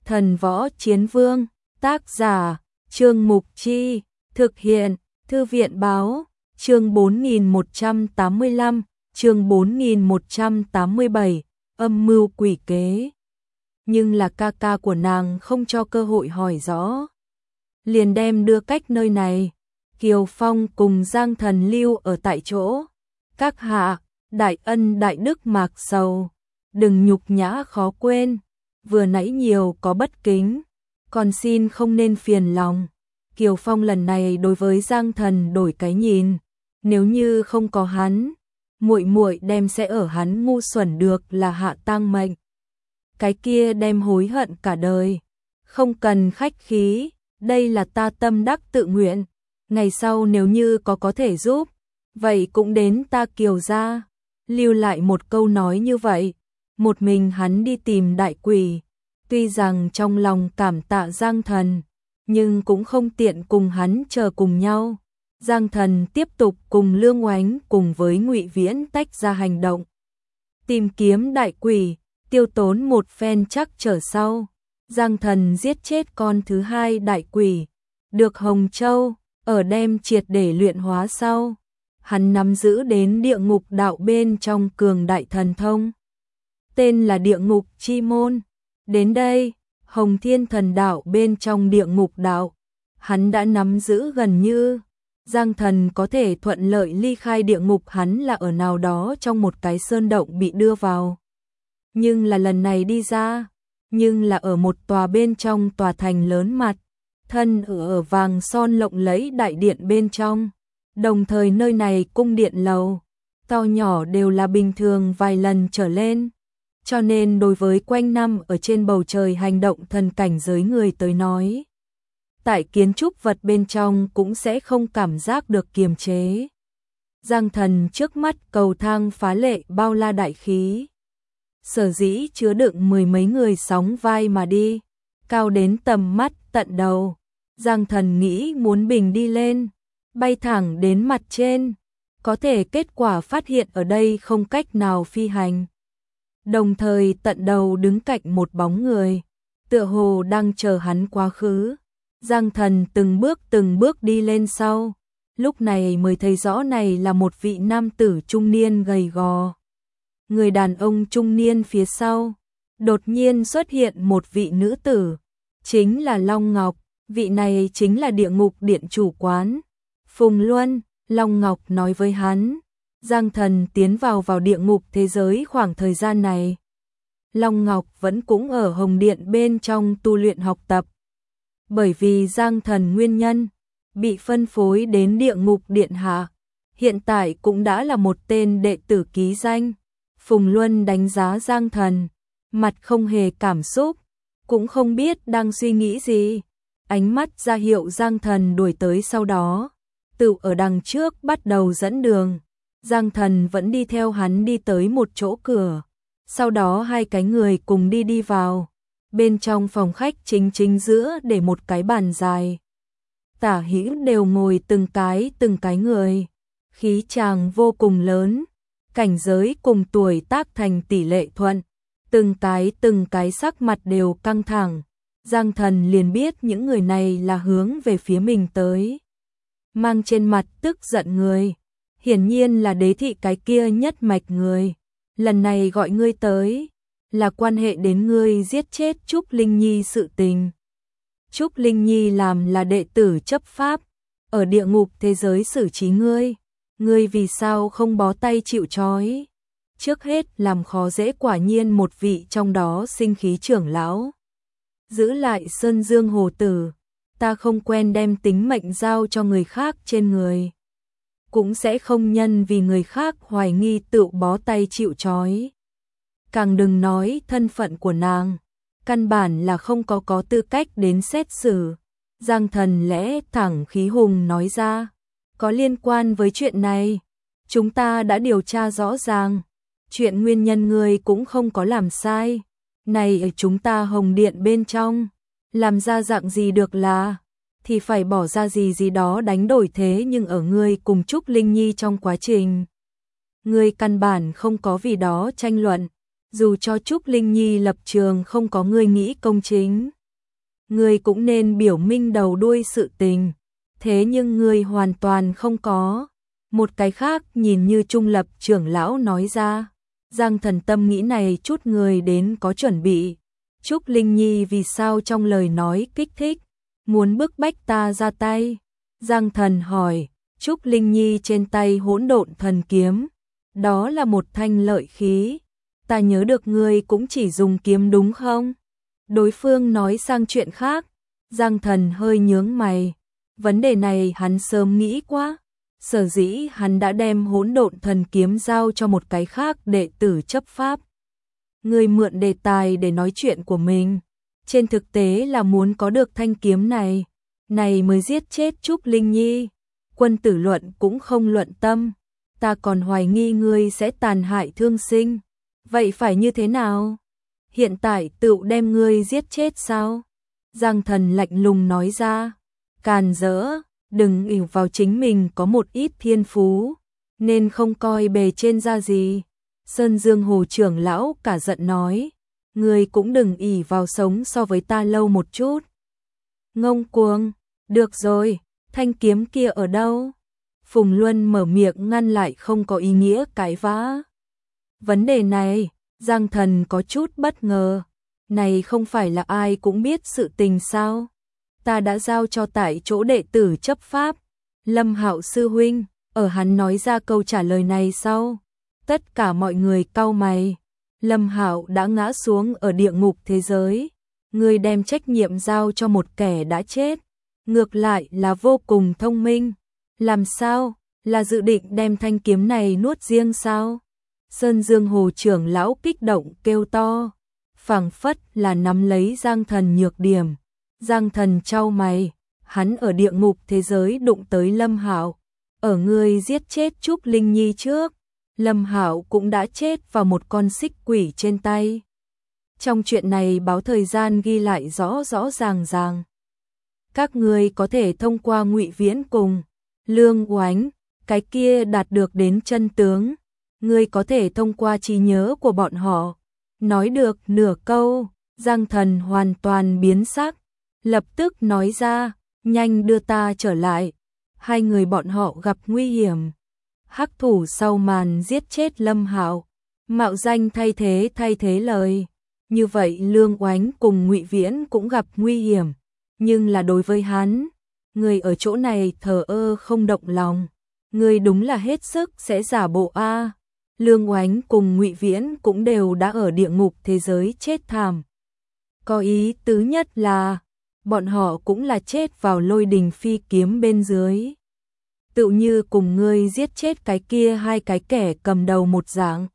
Thần Võ Chiến Vương, tác giả, Trương Mục Chi, thực hiện, Thư viện Báo, chương 4185, chương 4187, âm mưu quỷ kế. Nhưng là ca ca của nàng không cho cơ hội hỏi rõ. Liền đem đưa cách nơi này. Kiều Phong cùng Giang Thần lưu ở tại chỗ. Các hạ, đại ân đại đức mạc sầu, đừng nhục nhã khó quên, vừa nãy nhiều có bất kính, còn xin không nên phiền lòng. Kiều Phong lần này đối với Giang Thần đổi cái nhìn, nếu như không có hắn, muội muội đem sẽ ở hắn ngu xuẩn được là hạ tang mệnh. Cái kia đem hối hận cả đời. Không cần khách khí, đây là ta tâm đắc tự nguyện, ngày sau nếu như có thể giúp, vậy cũng đến ta Kiều gia. Lưu lại một câu nói như vậy, một mình hắn đi tìm đại quỷ, tuy rằng trong lòng cảm tạ Giang Thần, nhưng cũng không tiện cùng hắn chờ cùng nhau. Giang Thần tiếp tục cùng Lương Oánh cùng với Ngụy Viễn tách ra hành động, tìm kiếm đại quỷ, tiêu tốn một phen chắc trở sau. Giang Thần giết chết con thứ hai đại quỷ, được Hồng Châu, ở đem triệt để luyện hóa sau. Hắn nắm giữ đến địa ngục đạo bên trong cường đại thần thông, tên là địa ngục chi môn. Đến đây, Hồng Thiên thần đạo bên trong địa ngục đạo, hắn đã nắm giữ gần như. Giang Thần có thể thuận lợi ly khai địa ngục, hắn là ở nào đó trong một cái sơn động bị đưa vào. Nhưng là lần này đi ra, nhưng là ở một tòa bên trong tòa thành lớn mặt, thân ở vàng son lộng lẫy đại điện bên trong. Đồng thời nơi này cung điện lầu, to nhỏ đều là bình thường vài lần trở lên. Cho nên đối với quanh năm ở trên bầu trời hành động thần cảnh giới người tới nói, tại kiến trúc vật bên trong cũng sẽ không cảm giác được kiềm chế. Giang Thần trước mắt cầu thang phá lệ bao la đại khí, sở dĩ chứa đựng mười mấy người sóng vai mà đi, cao đến tầm mắt tận đầu. Giang Thần nghĩ muốn bình đi lên, bay thẳng đến mặt trên, có thể kết quả phát hiện ở đây không cách nào phi hành. Đồng thời tận đầu đứng cạnh một bóng người, tựa hồ đang chờ hắn quá khứ. Giang Thần từng bước đi lên sau, lúc này mới thấy rõ này là một vị nam tử trung niên gầy gò. Người đàn ông trung niên phía sau, đột nhiên xuất hiện một vị nữ tử, chính là Long Ngọc, vị này chính là địa ngục điện chủ quán Phùng Luân. Long Ngọc nói với hắn, Giang Thần tiến vào địa ngục thế giới khoảng thời gian này, Long Ngọc vẫn cũng ở Hồng Điện bên trong tu luyện học tập. Bởi vì Giang Thần nguyên nhân, bị phân phối đến địa ngục điện hạ, hiện tại cũng đã là một tên đệ tử ký danh. Phùng Luân đánh giá Giang Thần, mặt không hề cảm xúc, cũng không biết đang suy nghĩ gì. Ánh mắt ra hiệu Giang Thần đuổi tới, sau đó tự ở đằng trước bắt đầu dẫn đường. Giang Thần vẫn đi theo hắn đi tới một chỗ cửa, sau đó hai cái người cùng đi vào. Bên trong phòng khách chính giữa để một cái bàn dài, tả hữu đều ngồi từng cái người, khí chàng vô cùng lớn, cảnh giới cùng tuổi tác thành tỷ lệ thuận, từng cái sắc mặt đều căng thẳng. Giang Thần liền biết những người này là hướng về phía mình tới, mang trên mặt tức giận người, hiển nhiên là đế thị cái kia nhất mạch người. Lần này gọi ngươi tới, là quan hệ đến ngươi giết chết Trúc Linh Nhi sự tình. Trúc Linh Nhi làm là đệ tử chấp pháp, ở địa ngục thế giới xử trí ngươi, ngươi vì sao không bó tay chịu trói? Trước hết làm khó dễ quả nhiên một vị trong đó sinh khí trưởng lão. Giữ lại Sơn Dương Hồ Tử, ta không quen đem tính mệnh giao cho người khác trên người, cũng sẽ không nhân vì người khác hoài nghi tự bó tay chịu trói. Càng đừng nói thân phận của nàng, căn bản là không có tư cách đến xét xử. Giang Thần lẽ thẳng khí hùng nói ra, có liên quan với chuyện này, chúng ta đã điều tra rõ ràng, chuyện nguyên nhân người cũng không có làm sai, này ở chúng ta Hồng Điện bên trong, làm ra dạng gì được là, thì phải bỏ ra gì đó đánh đổi, thế nhưng ở ngươi cùng Trúc Linh Nhi trong quá trình, ngươi căn bản không có vì đó tranh luận. Dù cho Trúc Linh Nhi lập trường không có ngươi nghĩ công chính, ngươi cũng nên biểu minh đầu đuôi sự tình. Thế nhưng ngươi hoàn toàn không có. Một cái khác nhìn như trung lập trưởng lão nói ra. Giang Thần tâm nghĩ này chút người đến có chuẩn bị. Trúc Linh Nhi vì sao trong lời nói kích thích, muốn bức bách ta ra tay? Giang Thần hỏi. Trúc Linh Nhi trên tay hỗn độn thần kiếm, đó là một thanh lợi khí. Ta nhớ được ngươi cũng chỉ dùng kiếm đúng không? Đối phương nói sang chuyện khác. Giang Thần hơi nhướng mày. Vấn đề này hắn sớm nghĩ quá. Sở dĩ hắn đã đem hỗn độn thần kiếm giao cho một cái khác đệ tử chấp pháp. Người mượn đề tài để nói chuyện của mình. Trên thực tế là muốn có được thanh kiếm này. Này mới giết chết Trúc Linh Nhi. Quân tử luận cũng không luận tâm. Ta còn hoài nghi ngươi sẽ tàn hại thương sinh. Vậy phải như thế nào? Hiện tại tự đem ngươi giết chết sao? Giang Thần lạnh lùng nói ra. Càn rỡ, đừng ỷ vào chính mình có một ít thiên phú, nên không coi bề trên ra gì. Sơn Dương Hồ trưởng lão cả giận nói. Ngươi cũng đừng ỷ vào sống so với ta lâu một chút. Ngông cuồng, được rồi, thanh kiếm kia ở đâu? Phùng Luân mở miệng ngăn lại không có ý nghĩa cãi vã. Vấn đề này, Giang Thần có chút bất ngờ. Này không phải là ai cũng biết sự tình sao? Ta đã giao cho tại chỗ đệ tử chấp pháp, Lâm Hạo sư huynh. Ở hắn nói ra câu trả lời này sau, tất cả mọi người cau mày. Lâm Hạo đã ngã xuống ở địa ngục thế giới. Người đem trách nhiệm giao cho một kẻ đã chết, ngược lại là vô cùng thông minh. Làm sao? Là dự định đem thanh kiếm này nuốt riêng sao? Sơn Dương Hồ trưởng lão kích động kêu to, phảng phất là nắm lấy Giang Thần nhược điểm. Giang Thần chau mày, hắn ở địa ngục thế giới đụng tới Lâm Hạo, ở người giết chết Trúc Linh Nhi trước, Lâm Hạo cũng đã chết vào một con xích quỷ trên tay. Trong chuyện này báo thời gian ghi lại rõ rõ ràng ràng. Các ngươi có thể thông qua Ngụy Viễn cùng Lương Oánh, cái kia đạt được đến chân tướng. Ngươi có thể thông qua trí nhớ của bọn họ. Nói được nửa câu, Giang Thần hoàn toàn biến sắc, lập tức nói ra, nhanh đưa ta trở lại. Hai người bọn họ gặp nguy hiểm. Hắc thủ sau màn giết chết Lâm Hạo, mạo danh thay thế lời. Như vậy Lương Oánh cùng Ngụy Viễn cũng gặp nguy hiểm, nhưng là đối với hắn, người ở chỗ này thờ ơ không động lòng. Người đúng là hết sức sẽ giả bộ a. Lương Oánh cùng Ngụy Viễn cũng đều đã ở địa ngục thế giới chết thảm. Có ý tứ nhất là bọn họ cũng là chết vào lôi đình phi kiếm bên dưới. Tự như cùng ngươi giết chết cái kia hai cái kẻ cầm đầu một dạng.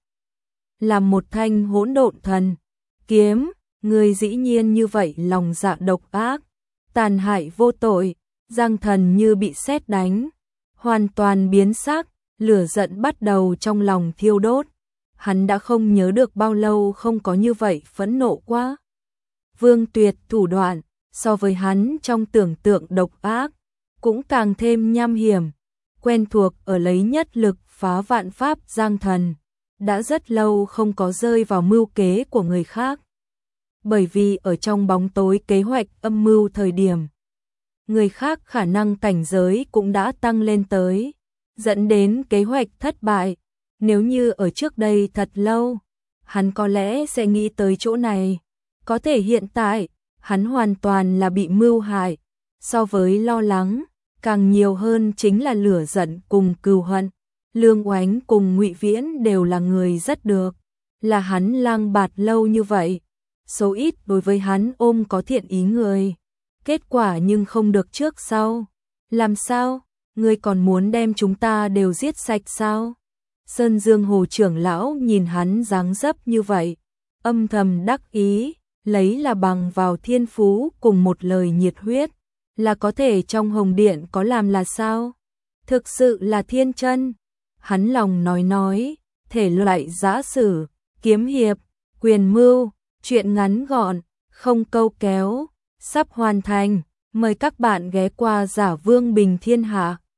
Làm một thanh hỗn độn thần kiếm, ngươi dĩ nhiên như vậy lòng dạ độc ác, tàn hại vô tội. Giang Thần như bị sét đánh, hoàn toàn biến sắc, lửa giận bắt đầu trong lòng thiêu đốt. Hắn đã không nhớ được bao lâu không có như vậy phẫn nộ quá. Vương Tuyệt thủ đoạn, so với hắn trong tưởng tượng độc ác, cũng càng thêm nham hiểm. Quen thuộc ở lấy nhất lực phá vạn pháp Giang Thần, đã rất lâu không có rơi vào mưu kế của người khác. Bởi vì ở trong bóng tối kế hoạch âm mưu thời điểm, người khác khả năng cảnh giới cũng đã tăng lên tới, dẫn đến kế hoạch thất bại. Nếu như ở trước đây thật lâu, hắn có lẽ sẽ nghĩ tới chỗ này. Có thể hiện tại, hắn hoàn toàn là bị mưu hại. So với lo lắng, càng nhiều hơn chính là lửa giận cùng cừu hận. Lương Oánh cùng Ngụy Viễn đều là người rất được, là hắn lang bạt lâu như vậy, số ít đối với hắn ôm có thiện ý người. Kết quả nhưng không được trước sau. Làm sao? Ngươi còn muốn đem chúng ta đều giết sạch sao? Sơn Dương Hồ trưởng lão nhìn hắn dáng dấp như vậy, âm thầm đắc ý, lấy là bằng vào thiên phú cùng một lời nhiệt huyết, là có thể trong hồng điện có làm là sao? Thực sự là thiên chân. Hắn lòng nói, thể loại giã sử, kiếm hiệp, quyền mưu, chuyện ngắn gọn, không câu kéo, sắp hoàn thành. Mời các bạn ghé qua Giả Vương Bình Thiên Hạ.